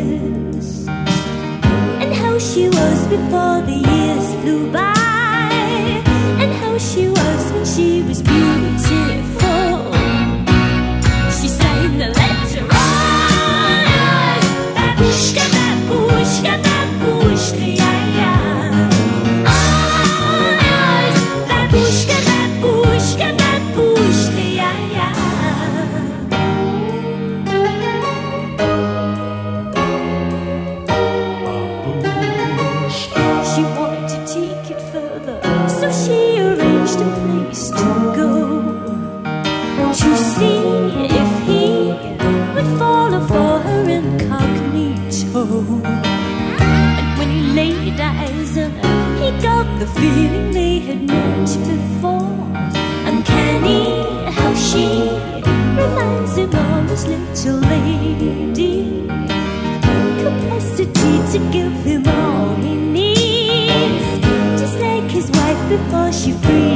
years, and how she was before the years flew by, and how she was when she was beautiful. She sang the letter on, babushka, babushka, babushka, yeah, yeah. Oh, babushka, babushka, babushka, yeah, yeah. She wanted to take it further, so she arranged a place to go, to see if he would follow for her incognito. And when he laid eyes on her, he got the feeling they had met before. Uncanny how she reminds him of his little lady, capacity to give him all he needs, just like his wife before she frees.